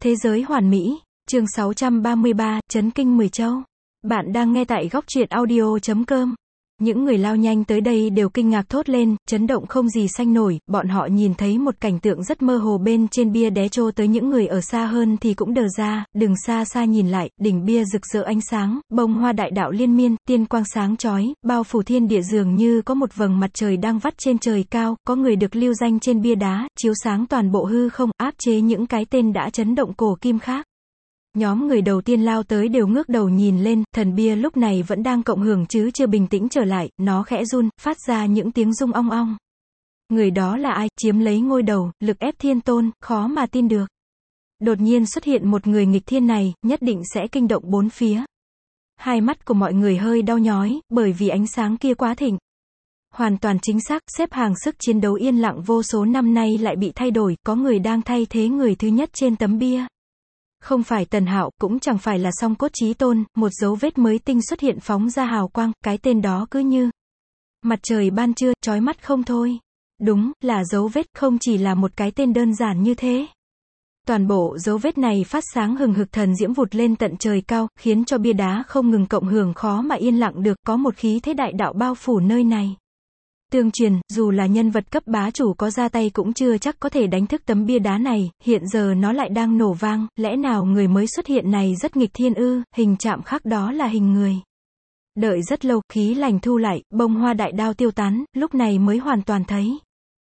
Thế giới hoàn mỹ, chương 633, chấn kinh 10 châu. Bạn đang nghe tại góc truyện audio.com. Những người lao nhanh tới đây đều kinh ngạc thốt lên, chấn động không gì sanh nổi, bọn họ nhìn thấy một cảnh tượng rất mơ hồ bên trên bia đá trô tới những người ở xa hơn thì cũng đờ ra, đừng xa xa nhìn lại, đỉnh bia rực rỡ ánh sáng, bông hoa đại đạo liên miên, tiên quang sáng chói, bao phủ thiên địa dường như có một vầng mặt trời đang vắt trên trời cao, có người được lưu danh trên bia đá, chiếu sáng toàn bộ hư không, áp chế những cái tên đã chấn động cổ kim khác. Nhóm người đầu tiên lao tới đều ngước đầu nhìn lên, thần bia lúc này vẫn đang cộng hưởng chứ chưa bình tĩnh trở lại, nó khẽ run, phát ra những tiếng rung ong ong. Người đó là ai, chiếm lấy ngôi đầu, lực ép thiên tôn, khó mà tin được. Đột nhiên xuất hiện một người nghịch thiên này, nhất định sẽ kinh động bốn phía. Hai mắt của mọi người hơi đau nhói, bởi vì ánh sáng kia quá thịnh. Hoàn toàn chính xác, xếp hàng sức chiến đấu yên lặng vô số năm nay lại bị thay đổi, có người đang thay thế người thứ nhất trên tấm bia. Không phải Tần Hạo, cũng chẳng phải là Song Cốt Chí Tôn, một dấu vết mới tinh xuất hiện phóng ra hào quang, cái tên đó cứ như mặt trời ban trưa, chói mắt không thôi. Đúng, là dấu vết, không chỉ là một cái tên đơn giản như thế. Toàn bộ dấu vết này phát sáng hừng hực thần diễm vụt lên tận trời cao, khiến cho bia đá không ngừng cộng hưởng khó mà yên lặng được, có một khí thế đại đạo bao phủ nơi này. Tương truyền, dù là nhân vật cấp bá chủ có ra tay cũng chưa chắc có thể đánh thức tấm bia đá này, hiện giờ nó lại đang nổ vang, lẽ nào người mới xuất hiện này rất nghịch thiên ư, hình chạm khắc đó là hình người. Đợi rất lâu, khí lành thu lại, bông hoa đại đao tiêu tán, lúc này mới hoàn toàn thấy.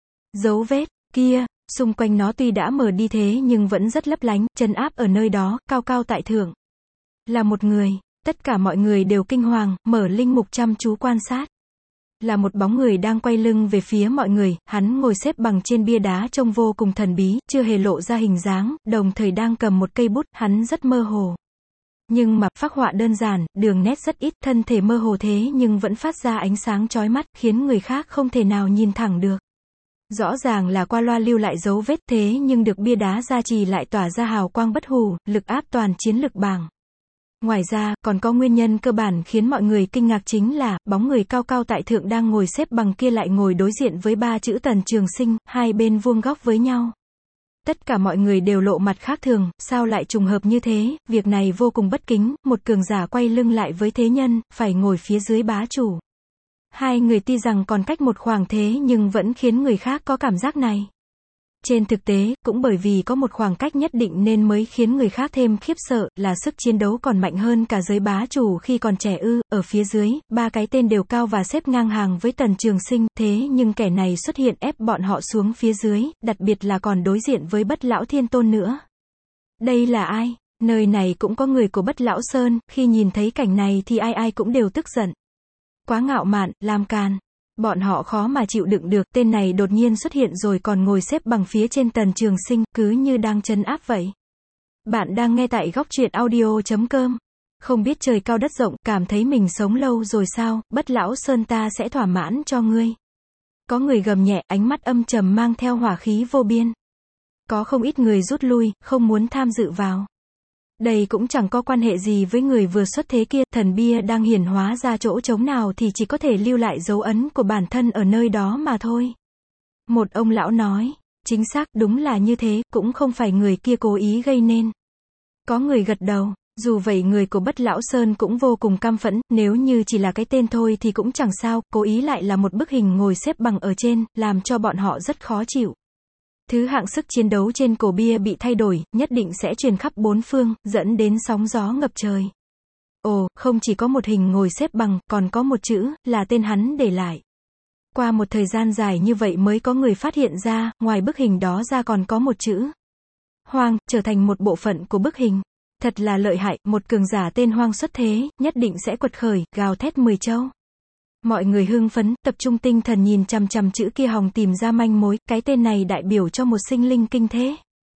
Dấu vết, kia, xung quanh nó tuy đã mờ đi thế nhưng vẫn rất lấp lánh, trấn áp ở nơi đó, cao cao tại thượng. Là một người, tất cả mọi người đều kinh hoàng, mở linh mục chăm chú quan sát. Là một bóng người đang quay lưng về phía mọi người, hắn ngồi xếp bằng trên bia đá trông vô cùng thần bí, chưa hề lộ ra hình dáng, đồng thời đang cầm một cây bút, hắn rất mơ hồ. Nhưng mà, phác họa đơn giản, đường nét rất ít, thân thể mơ hồ thế nhưng vẫn phát ra ánh sáng chói mắt, khiến người khác không thể nào nhìn thẳng được. Rõ ràng là qua loa lưu lại dấu vết thế nhưng được bia đá gia trì lại tỏa ra hào quang bất hủ, lực áp toàn chiến lực bảng. Ngoài ra, còn có nguyên nhân cơ bản khiến mọi người kinh ngạc chính là, bóng người cao cao tại thượng đang ngồi xếp bằng kia lại ngồi đối diện với ba chữ Tần Trường Sinh, hai bên vuông góc với nhau. Tất cả mọi người đều lộ mặt khác thường, sao lại trùng hợp như thế, việc này vô cùng bất kính, một cường giả quay lưng lại với thế nhân, phải ngồi phía dưới bá chủ. Hai người tuy rằng còn cách một khoảng thế nhưng vẫn khiến người khác có cảm giác này. Trên thực tế, cũng bởi vì có một khoảng cách nhất định nên mới khiến người khác thêm khiếp sợ, là sức chiến đấu còn mạnh hơn cả giới bá chủ khi còn trẻ ư, ở phía dưới, ba cái tên đều cao và xếp ngang hàng với Tần Trường Sinh, thế nhưng kẻ này xuất hiện ép bọn họ xuống phía dưới, đặc biệt là còn đối diện với Bất Lão Thiên Tôn nữa. Đây là ai? Nơi này cũng có người của Bất Lão Sơn, khi nhìn thấy cảnh này thì ai ai cũng đều tức giận. Quá ngạo mạn, làm càn. Bọn họ khó mà chịu đựng được, tên này đột nhiên xuất hiện rồi còn ngồi xếp bằng phía trên Tần Trường Sinh, cứ như đang trấn áp vậy. Bạn đang nghe tại góc truyện audio.com. Không biết trời cao đất rộng, cảm thấy mình sống lâu rồi sao, Bất Lão Sơn ta sẽ thỏa mãn cho ngươi. Có người gầm nhẹ, ánh mắt âm trầm mang theo hỏa khí vô biên. Có không ít người rút lui, không muốn tham dự vào. Đây cũng chẳng có quan hệ gì với người vừa xuất thế kia, thần bia đang hiển hóa ra chỗ trống nào thì chỉ có thể lưu lại dấu ấn của bản thân ở nơi đó mà thôi. Một ông lão nói, chính xác, đúng là như thế, cũng không phải người kia cố ý gây nên. Có người gật đầu, dù vậy người của Bất Lão Sơn cũng vô cùng căm phẫn, nếu như chỉ là cái tên thôi thì cũng chẳng sao, cố ý lại là một bức hình ngồi xếp bằng ở trên, làm cho bọn họ rất khó chịu. Thứ hạng sức chiến đấu trên cổ bia bị thay đổi, nhất định sẽ truyền khắp bốn phương, dẫn đến sóng gió ngập trời. Ồ, không chỉ có một hình ngồi xếp bằng, còn có một chữ, là tên hắn để lại. Qua một thời gian dài như vậy mới có người phát hiện ra, ngoài bức hình đó ra còn có một chữ Hoang, trở thành một bộ phận của bức hình. Thật là lợi hại, một cường giả tên Hoang xuất thế, nhất định sẽ quật khởi, gào thét 10 châu. Mọi người hưng phấn, tập trung tinh thần nhìn chằm chằm chữ kia hòng tìm ra manh mối, cái tên này đại biểu cho một sinh linh kinh thế.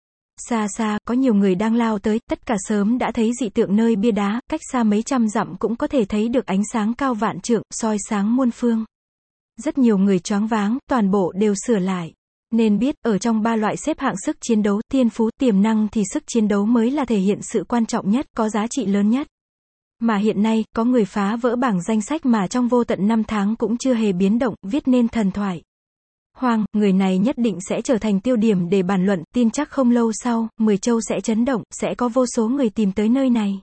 Xa xa, có nhiều người đang lao tới, tất cả sớm đã thấy dị tượng nơi bia đá, cách xa mấy trăm dặm cũng có thể thấy được ánh sáng cao vạn trượng, soi sáng muôn phương. Rất nhiều người choáng váng, toàn bộ đều sửa lại. Nên biết, ở trong ba loại xếp hạng sức chiến đấu, thiên phú, tiềm năng thì sức chiến đấu mới là thể hiện sự quan trọng nhất, có giá trị lớn nhất. Mà hiện nay, có người phá vỡ bảng danh sách mà trong vô tận năm tháng cũng chưa hề biến động, viết nên thần thoại. Hoang, người này nhất định sẽ trở thành tiêu điểm để bàn luận, tin chắc không lâu sau, 10 châu sẽ chấn động, sẽ có vô số người tìm tới nơi này.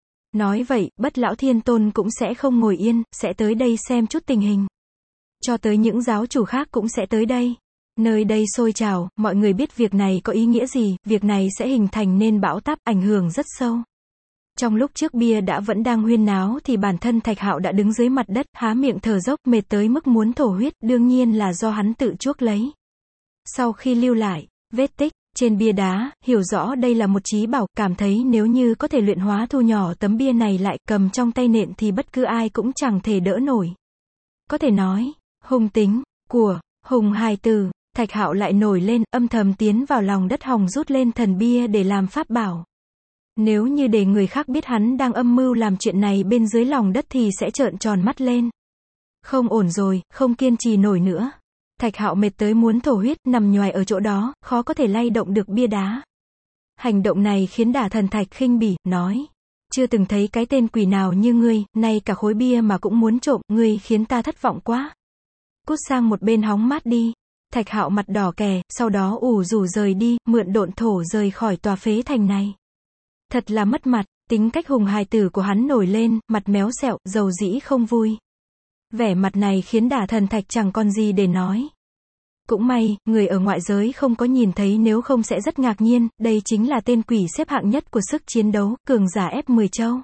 Nói vậy, Bất Lão Thiên Tôn cũng sẽ không ngồi yên, sẽ tới đây xem chút tình hình. Cho tới những giáo chủ khác cũng sẽ tới đây. Nơi đây sôi trào, mọi người biết việc này có ý nghĩa gì, việc này sẽ hình thành nên bão táp, ảnh hưởng rất sâu. Trong lúc trước bia đã vẫn đang huyên náo thì bản thân Thạch Hạo đã đứng dưới mặt đất, há miệng thở dốc, mệt tới mức muốn thổ huyết, đương nhiên là do hắn tự chuốc lấy. Sau khi lưu lại vết tích trên bia đá, hiểu rõ đây là một chí bảo, cảm thấy nếu như có thể luyện hóa thu nhỏ tấm bia này lại, cầm trong tay nện thì bất cứ ai cũng chẳng thể đỡ nổi. Có thể nói, hung tính của Hùng hài tử, Thạch Hạo lại nổi lên, âm thầm tiến vào lòng đất hòng rút lên thần bia để làm pháp bảo. Nếu như để người khác biết hắn đang âm mưu làm chuyện này bên dưới lòng đất thì sẽ trợn tròn mắt lên. Không ổn rồi, không kiên trì nổi nữa. Thạch Hạo mệt tới muốn thổ huyết, nằm nhoài ở chỗ đó, khó có thể lay động được bia đá. Hành động này khiến Đả Thần Thạch khinh bỉ, nói: chưa từng thấy cái tên quỷ nào như ngươi, nay cả khối bia mà cũng muốn trộm, ngươi khiến ta thất vọng quá. Cút sang một bên hóng mát đi. Thạch Hạo mặt đỏ kè, sau đó ủ rủ rời đi, mượn độn thổ rời khỏi tòa phế thành này. Thật là mất mặt, tính cách hùng hài tử của hắn nổi lên, mặt méo xẹo, dầu dĩ không vui. Vẻ mặt này khiến Đả Thần Thạch chẳng còn gì để nói. Cũng may, người ở ngoại giới không có nhìn thấy, nếu không sẽ rất ngạc nhiên, đây chính là tên quỷ xếp hạng nhất của sức chiến đấu, cường giả ép 10 châu.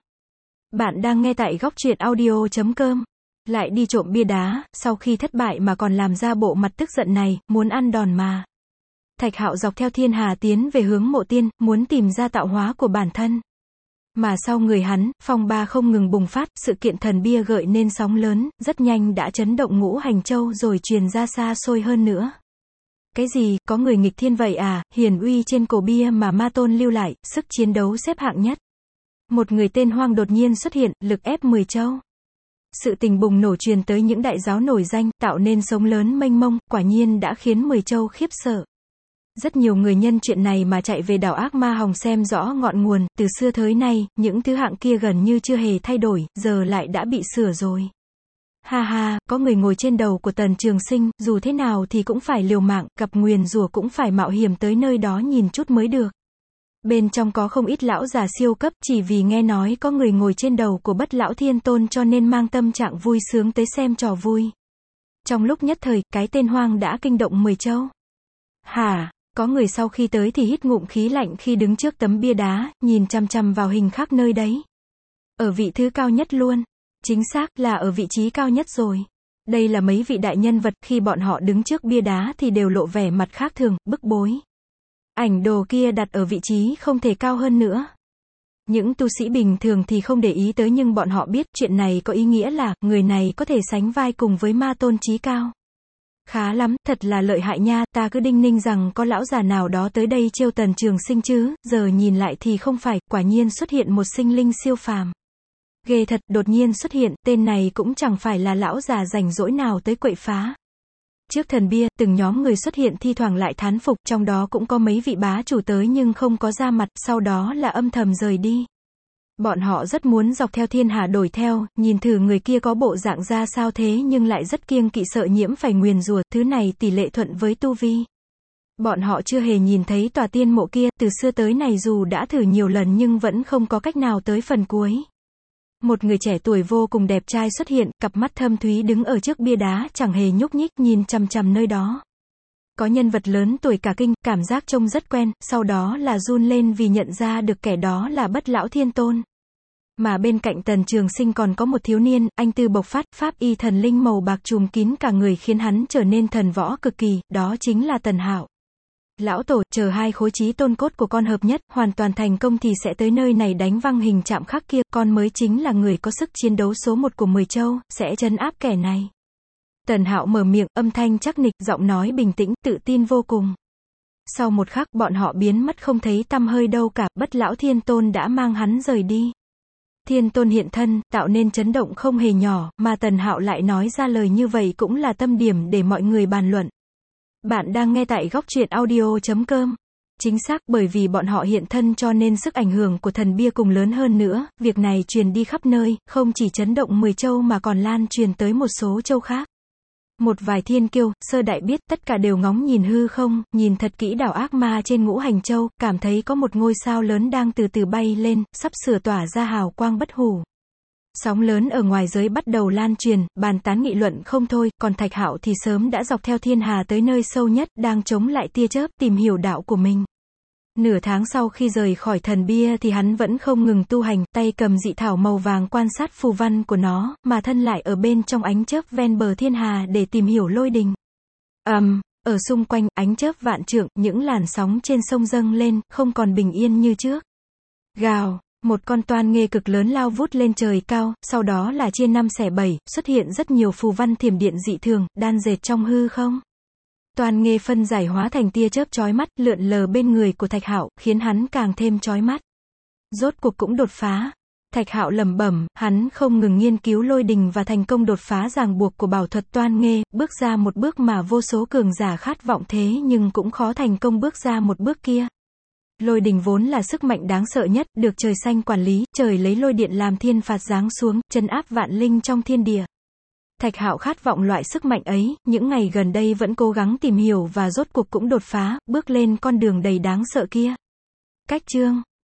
Bạn đang nghe tại góc truyện audio.com. Lại đi trộm bia đá, sau khi thất bại mà còn làm ra bộ mặt tức giận này, muốn ăn đòn mà. Thạch Hạo dọc theo thiên hà tiến về hướng mộ tiên, muốn tìm ra tạo hóa của bản thân. Mà sau người hắn, phong ba không ngừng bùng phát, sự kiện thần bia gợi nên sóng lớn, rất nhanh đã chấn động ngũ hành châu rồi truyền ra xa xôi hơn nữa. Cái gì, có người nghịch thiên vậy à, hiển uy trên cổ bia mà ma tôn lưu lại, sức chiến đấu xếp hạng nhất. Một người tên Hoang đột nhiên xuất hiện, lực ép 10 châu. Sự tình bùng nổ truyền tới những đại giáo nổi danh, tạo nên sóng lớn mênh mông, quả nhiên đã khiến 10 châu khiếp sợ. Rất nhiều người nhân chuyện này mà chạy về đảo Ác Ma Hồng xem rõ ngọn nguồn, từ xưa tới nay, những thứ hạng kia gần như chưa hề thay đổi, giờ lại đã bị sửa rồi. Ha ha, có người ngồi trên đầu của Tần Trường Sinh, dù thế nào thì cũng phải liều mạng, gặp nguyền rủa cũng phải mạo hiểm tới nơi đó nhìn chút mới được. Bên trong có không ít lão già siêu cấp, chỉ vì nghe nói có người ngồi trên đầu của Bất Lão Thiên Tôn cho nên mang tâm trạng vui sướng tới xem trò vui. Trong lúc nhất thời, cái tên Hoang đã kinh động 10 châu. Hả? Có người sau khi tới thì hít ngụm khí lạnh khi đứng trước tấm bia đá, nhìn chằm chằm vào hình khắc nơi đấy. Ở vị thứ cao nhất luôn. Chính xác là ở vị trí cao nhất rồi. Đây là mấy vị đại nhân vật, khi bọn họ đứng trước bia đá thì đều lộ vẻ mặt khác thường, bức bối. Ảnh đồ kia đặt ở vị trí không thể cao hơn nữa. Những tu sĩ bình thường thì không để ý tới, nhưng bọn họ biết chuyện này có ý nghĩa là người này có thể sánh vai cùng với ma tôn chí cao. Khá lắm, thật là lợi hại nha, ta cứ đinh ninh rằng có lão già nào đó tới đây trêu Tần Trường Sinh chứ, giờ nhìn lại thì không phải, quả nhiên xuất hiện một sinh linh siêu phàm. Ghê thật, đột nhiên xuất hiện, tên này cũng chẳng phải là lão già rảnh rỗi nào tới quậy phá. Trước thần bia, từng nhóm người xuất hiện thi thoảng lại thán phục, trong đó cũng có mấy vị bá chủ tới nhưng không có ra mặt, sau đó là âm thầm rời đi. Bọn họ rất muốn dọc theo thiên hà đổi theo, nhìn thử người kia có bộ dạng ra sao thế, nhưng lại rất kiêng kỵ sợ nhiễm phải nguyền rủa, thứ này tỷ lệ thuận với tu vi. Bọn họ chưa hề nhìn thấy tòa tiên mộ kia, từ xưa tới nay dù đã thử nhiều lần nhưng vẫn không có cách nào tới phần cuối. Một người trẻ tuổi vô cùng đẹp trai xuất hiện, cặp mắt thâm thúy đứng ở trước bia đá, chẳng hề nhúc nhích, nhìn chằm chằm nơi đó. Có nhân vật lớn tuổi cả kinh, cảm giác trông rất quen, sau đó là run lên vì nhận ra được kẻ đó là Bất Lão Thiên Tôn. Mà bên cạnh Tần Trường Sinh còn có một thiếu niên, anh tư bộc phát, pháp y thần linh màu bạc trùm kín cả người khiến hắn trở nên thần võ cực kỳ, đó chính là Tần Hạo. Lão tổ, chờ hai khối chí tôn cốt của con hợp nhất, hoàn toàn thành công thì sẽ tới nơi này đánh văng hình chạm khắc kia, con mới chính là người có sức chiến đấu số 1 của 10 châu, sẽ trấn áp kẻ này. Tần Hạo mở miệng, âm thanh chắc nịch, giọng nói bình tĩnh, tự tin vô cùng. Sau một khắc, bọn họ biến mất không thấy tăm hơi đâu cả, Bất Lão Thiên Tôn đã mang hắn rời đi. Thiên Tôn hiện thân, tạo nên chấn động không hề nhỏ, mà Tần Hạo lại nói ra lời như vậy cũng là tâm điểm để mọi người bàn luận. Bạn đang nghe tại góc truyện audio.com. Chính xác, bởi vì bọn họ hiện thân cho nên sức ảnh hưởng của thần bia cùng lớn hơn nữa, việc này truyền đi khắp nơi, không chỉ chấn động 10 châu mà còn lan truyền tới một số châu khác. Một vài thiên kiêu, sơ đại biết, tất cả đều ngóng nhìn hư không, nhìn thật kỹ đảo ác ma trên ngũ hành châu, cảm thấy có một ngôi sao lớn đang từ từ bay lên, sắp sửa tỏa ra hào quang bất hủ. Sóng lớn ở ngoài giới bắt đầu lan truyền, bàn tán nghị luận không thôi, còn Thạch Hạo thì sớm đã dọc theo thiên hà tới nơi sâu nhất, đang chống lại tia chớp, tìm hiểu đạo của mình. Nửa tháng sau khi rời khỏi thần bia thì hắn vẫn không ngừng tu hành, tay cầm dị thảo màu vàng quan sát phù văn của nó, mà thân lại ở bên trong ánh chớp ven bờ thiên hà để tìm hiểu lôi đình. Ở xung quanh, ánh chớp vạn trượng, những làn sóng trên sông dâng lên, không còn bình yên như trước. Gào, một con toan nghê cực lớn lao vút lên trời cao, sau đó là chia 5 xẻ 7, xuất hiện rất nhiều phù văn thiểm điện dị thường, đan dệt trong hư không. Toan nghê phân giải hóa thành tia chớp chói mắt, lượn lờ bên người của Thạch Hạo, khiến hắn càng thêm chói mắt. Rốt cuộc cũng đột phá. Thạch Hạo lẩm bẩm, hắn không ngừng nghiên cứu lôi đình và thành công đột phá ràng buộc của bảo thuật toan nghê, bước ra một bước mà vô số cường giả khát vọng thế nhưng cũng khó thành công bước ra một bước kia. Lôi đình vốn là sức mạnh đáng sợ nhất, được trời xanh quản lý, trời lấy lôi điện làm thiên phạt giáng xuống, trấn áp vạn linh trong thiên địa. Thạch Hạo khát vọng loại sức mạnh ấy, những ngày gần đây vẫn cố gắng tìm hiểu và rốt cuộc cũng đột phá, bước lên con đường đầy đáng sợ kia. Cách chương